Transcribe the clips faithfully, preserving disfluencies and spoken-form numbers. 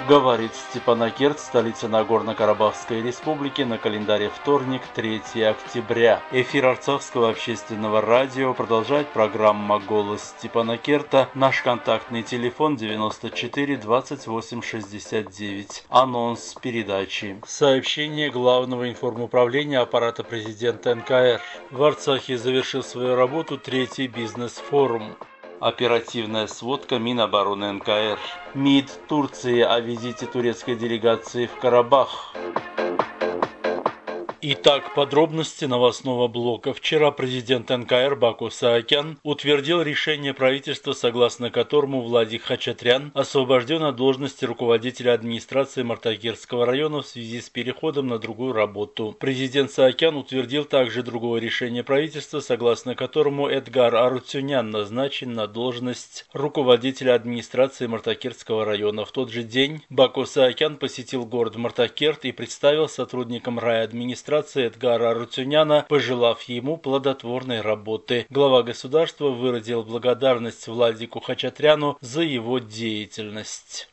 Говорит Степанакерт, столица Нагорно-Карабахской республики, на календаре вторник, третьего октября. Эфир Арцахского общественного радио продолжает программа «Голос Степанакерта». Наш контактный телефон девяносто четыре двадцать восемь шестьдесят девять. Анонс передачи. Сообщение Главного информуправления аппарата президента эн ка эр. В Арцахе завершил свою работу третий бизнес-форум. Оперативная сводка Минобороны эн ка эр. МИД Турции о визите турецкой делегации в Карабах. Итак, подробности новостного блока. Вчера президент эн ка эр Баку Саакян утвердил решение правительства, согласно которому Владик Хачатрян освобожден от должности руководителя администрации Мартакерского района в связи с переходом на другую работу. Президент Саакян утвердил также другое решение правительства, согласно которому Эдгар Арутюнян назначен на должность руководителя администрации Мартакерского района. В тот же день Баку Саакян посетил город Мартакерт и представил сотрудникам райадминистрации Эдгара Арутюняна, пожелав ему плодотворной работы. Глава государства выразил благодарность Владику Хачатряну за его деятельность.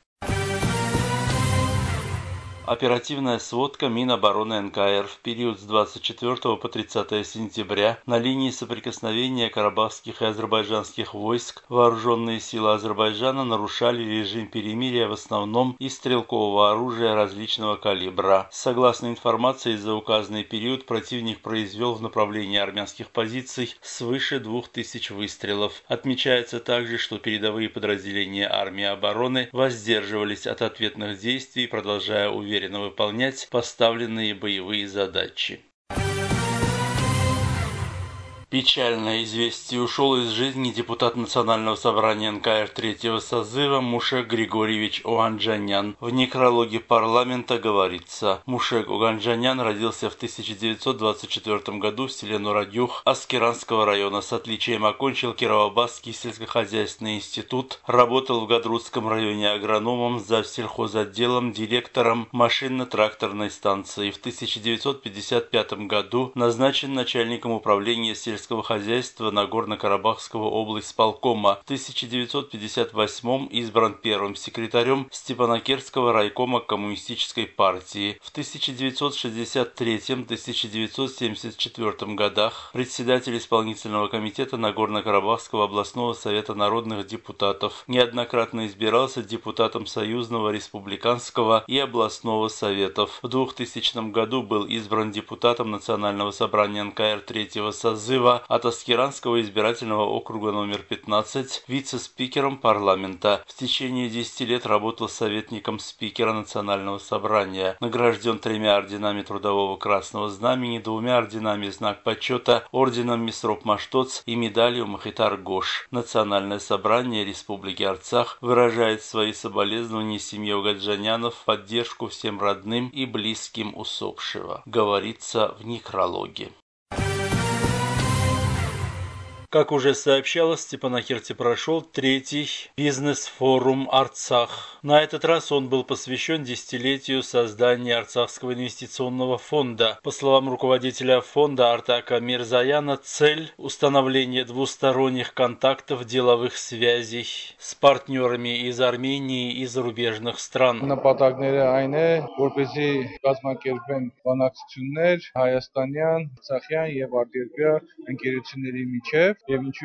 Оперативная сводка Минобороны эн ка эр. В период с двадцать четвёртого по тридцатое сентября на линии соприкосновения карабахских и азербайджанских войск вооруженные силы Азербайджана нарушали режим перемирия в основном из стрелкового оружия различного калибра. Согласно информации, за указанный период противник произвел в направлении армянских позиций свыше двух тысяч выстрелов. Отмечается также, что передовые подразделения армии обороны воздерживались от ответных действий, продолжая уверенно выполнять поставленные боевые задачи. Печальное известие: ушел из жизни депутат Национального собрания эн ка эр третьего созыва Мушек Григорьевич Оганджанян. В некрологе парламента говорится: Мушек Оганджанян родился в тысяча девятьсот двадцать четвёртом году в селе Нурадюх Аскеранского района. С отличием окончил Кировобасский сельскохозяйственный институт, работал в Гадрутском районе агрономом, завсельхозотделом, директором машинно-тракторной станции. В тысяча девятьсот пятьдесят пятом году назначен начальником управления сельскохозяйственного хозяйства Нагорно-Карабахского облисполкома. В тысяча девятьсот пятьдесят восьмом избран первым секретарем Степанакертского райкома Коммунистической партии. В тысяча девятьсот шестьдесят третьем — тысяча девятьсот семьдесят четвёртом годах председатель исполнительного комитета Нагорно-Карабахского областного совета народных депутатов. Неоднократно избирался депутатом Союзного, Республиканского и областного советов. В двухтысячном году был избран депутатом Национального собрания эн ка эр третьего созыва от Аскеранского избирательного округа номер пятнадцать, вице-спикером парламента. В течение десяти лет работал советником спикера Национального собрания. Награжден тремя орденами Трудового Красного Знамени, двумя орденами Знак почета, орденом Мисроп Маштоц и медалью Махитар Гош. Национальное собрание Республики Арцах выражает свои соболезнования семье Оганджанянов, поддержку всем родным и близким усопшего. Говорится в некрологе. Как уже сообщалось, в Степанакерте прошел третий бизнес-форум Арцах. На этот раз он был посвящен десятилетию создания Арцахского инвестиционного фонда. По словам руководителя фонда Артака Мирзаяна, цель – установление двусторонних контактов, деловых связей с партнерами из Армении и зарубежных стран. Նպատակները այն է, որպեսզի կազմակերպեն բանակցություններ հայաստանյան, արցախյան եւ արտերկրյա ընկերությունների միջև.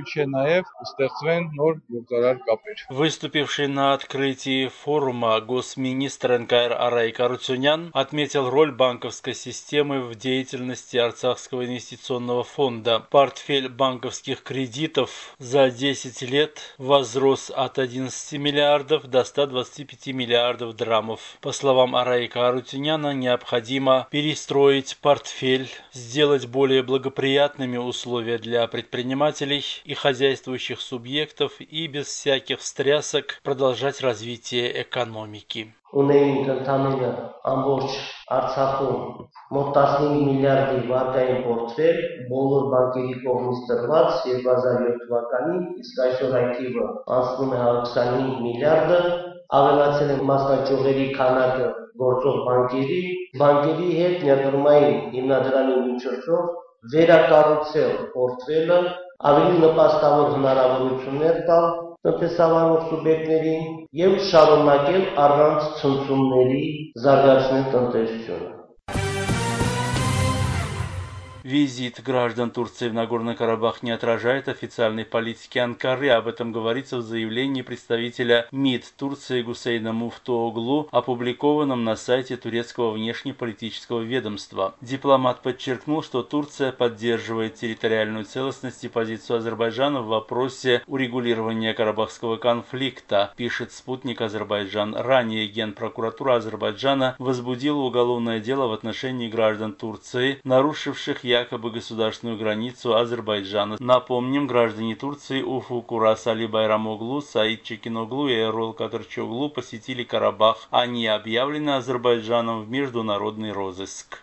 Выступивший на открытии форума госминистр эн ка эр Арайк Арутюнян отметил роль банковской системы в деятельности Арцахского инвестиционного фонда. Портфель банковских кредитов за десять лет возрос от одиннадцати миллиардов до ста двадцати пяти миллиардов драмов. По словам Арайка Арутюняна, необходимо перестроить портфель, сделать более благоприятными условия для предпринимателей и хозяйствующих субъектов и без всяких встрясок продолжать развитие экономики. Ունեինք ընդամենը ամբողջ Արցախում մոտ տասնհինգ միլիարդի վարկային պորտֆել բոլոր բանկերի կողմից տրված երկու հազար յոթ թվականին, իսկ այսօր այդ թիվը անցնում է հարյուր քսանհինգ միլիարդը, ավելացել է մասնաճյուղերի քանակը գործող բանկերի, բանկերի հետ ներդրումային հիմնադրամի միջոցով վերակառուցել պորտֆելը, ավելի նպաստավոր հնարավորություններ տալ տնտեսավարող սուբյեկտներին եւ շարունակել առանց ցնցումների զարգացնել տնտեսությունը։ Визит граждан Турции в Нагорный Карабах не отражает официальной политики Анкары. Об этом говорится в заявлении представителя МИД Турции Гусейна Муфтуоглу, опубликованном на сайте турецкого внешнеполитического ведомства. Дипломат подчеркнул, что Турция поддерживает территориальную целостность и позицию Азербайджана в вопросе урегулирования карабахского конфликта, пишет спутник Азербайджан. Ранее Генпрокуратура Азербайджана возбудила уголовное дело в отношении граждан Турции, нарушивших якобы государственную границу Азербайджана. Напомним, граждане Турции Уфу Курас Али Байрамоглу, Саид Чекиноглу и Эрол Кадырчоглу посетили Карабах. Они объявлены Азербайджаном в международный розыск.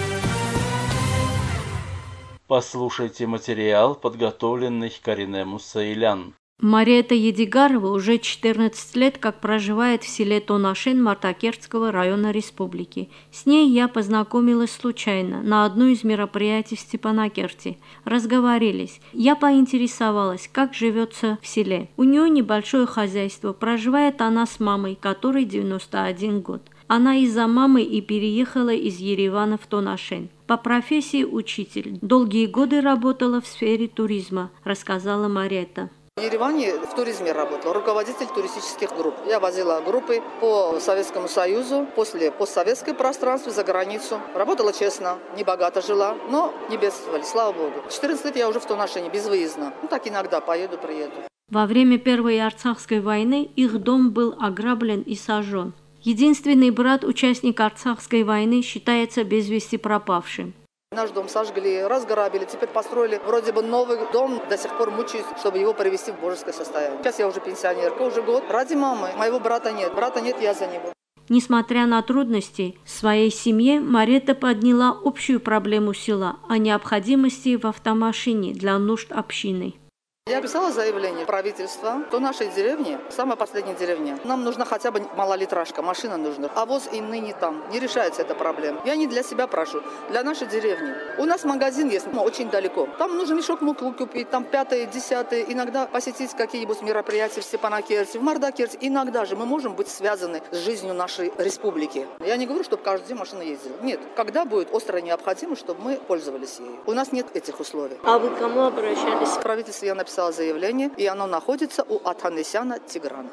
Послушайте материал, подготовленный Карине Мусаилян. Мариэта Едигарова уже четырнадцать лет как проживает в селе Тонашин Мартакертского района республики. С ней я познакомилась случайно на одно из мероприятий в Степанакерте. Разговорились. Я поинтересовалась, как живется в селе. У нее небольшое хозяйство. Проживает она с мамой, которой девяносто один год. Она из-за мамы и переехала из Еревана в Тонашин. По профессии учитель. Долгие годы работала в сфере туризма, рассказала Мариэта. В Ереване в туризме работала, руководитель туристических групп. Я возила группы по Советскому Союзу, после постсоветское пространство, за границу. Работала честно, небогато жила, но не бедствовали, слава богу. четырнадцать лет я уже в Тонашине, безвыездно. Ну так иногда поеду, приеду. Во время Первой Арцахской войны их дом был ограблен и сожжен. Единственный брат, участник Арцахской войны, считается без вести пропавшим. Наш дом сожгли, разграбили, теперь построили вроде бы новый дом, до сих пор мучаюсь, чтобы его привести в божеское состояние. Сейчас я уже пенсионерка, уже год. Ради мамы, моего брата нет, брата нет, я за него. Несмотря на трудности в своей семье, Мариэта подняла общую проблему села о необходимости в автомашине для нужд общины. Я писала заявление правительства, то нашей деревне, самая последняя деревня, нам нужна хотя бы малолитражка, машина нужна. А воз и ныне там. Не решается эта проблема. Я не для себя прошу, для нашей деревни. У нас магазин есть, но очень далеко. Там нужно мешок муки купить, там пятое, десятое, иногда посетить какие-нибудь мероприятия в Степанакерте, в Мардакерте. Иногда же мы можем быть связаны с жизнью нашей республики. Я не говорю, чтобы каждый день машина ездила. Нет. Когда будет острая необходимость, чтобы мы пользовались ею? У нас нет этих условий. А вы к кому обращались? В правительстве я написала заявление, и оно находится у Атханесяна Тиграна.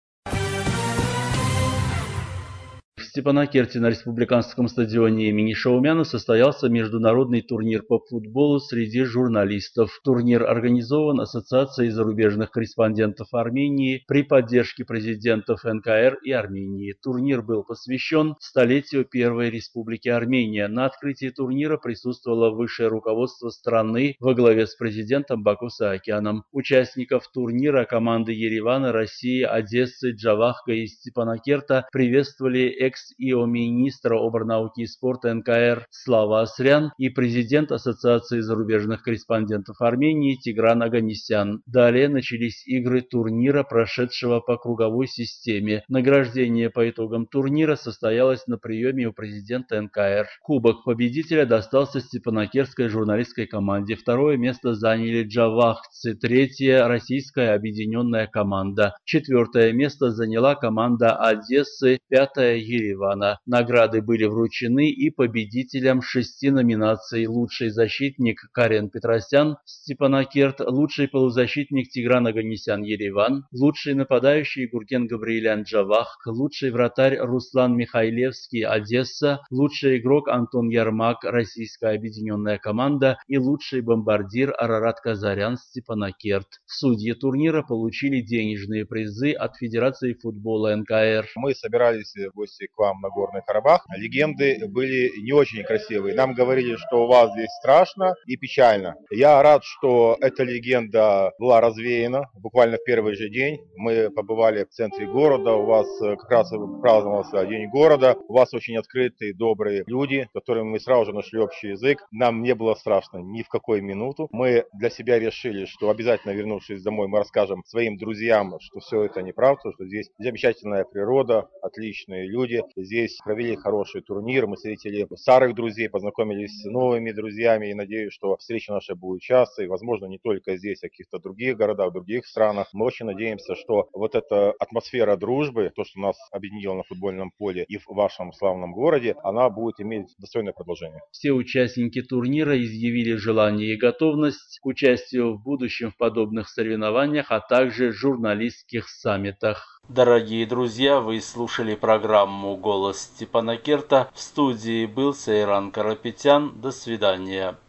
В Степанакерте на республиканском стадионе имени Шаумяна состоялся международный турнир по футболу среди журналистов. Турнир организован Ассоциацией зарубежных корреспондентов Армении при поддержке президентов эн ка эр и Армении. Турнир был посвящен столетию Первой Республики Армения. На открытии турнира присутствовало высшее руководство страны во главе с президентом Баку Саакяном. Участников турнира команды Еревана, России, Одессы, Джавахка и Степанакерта приветствовали экс-ио-министра оборнауки и спорта эн ка эр Слава Асрян и президент Ассоциации зарубежных корреспондентов Армении Тигран Оганесян. Далее начались игры турнира, прошедшего по круговой системе. Награждение по итогам турнира состоялось на приеме у президента эн ка эр. Кубок победителя достался степанакертской журналистской команде. Второе место заняли джавахцы. Третье – российская объединенная команда. Четвертое место заняла команда Одессы. Пятое – Еревана. Награды были вручены и победителям шести номинаций: лучший защитник Карен Петросян Степанакерт, лучший полузащитник Тигран Оганесян Ереван, лучший нападающий Гурген Габриэлян Джавах, лучший вратарь Руслан Михайлевский Одесса, лучший игрок Антон Ярмак Российская объединенная команда и лучший бомбардир Арарат Казарян Степанакерт. Судьи турнира получили денежные призы от Федерации футбола эн ка эр. Мы собирались в гости к вам на Горный Карабах. Легенды были не очень красивые. Нам говорили, что у вас здесь страшно и печально. Я рад, что эта легенда была развеяна буквально в первый же день. Мы побывали в центре города. У вас как раз праздновался День города. У вас очень открытые, добрые люди, с которыми мы сразу же нашли общий язык. Нам не было страшно ни в какую минуту. Мы для себя решили, что обязательно, вернувшись домой, мы расскажем своим друзьям, что все это неправда, что здесь замечательная природа, отличные люди. здесь провели хороший турнир, мы встретили старых друзей, познакомились с новыми друзьями и надеюсь, что встреча наша будет часто и, возможно, не только здесь, а в каких-то других городах, в других странах. Мы очень надеемся, что вот эта атмосфера дружбы, то, что нас объединило на футбольном поле и в вашем славном городе, она будет иметь достойное продолжение. Все участники турнира изъявили желание и готовность к участию в будущем в подобных соревнованиях, а также журналистских саммитах. Дорогие друзья, вы слушали программу «Голос Степана Керта». В студии был Сейран Карапетян. До свидания.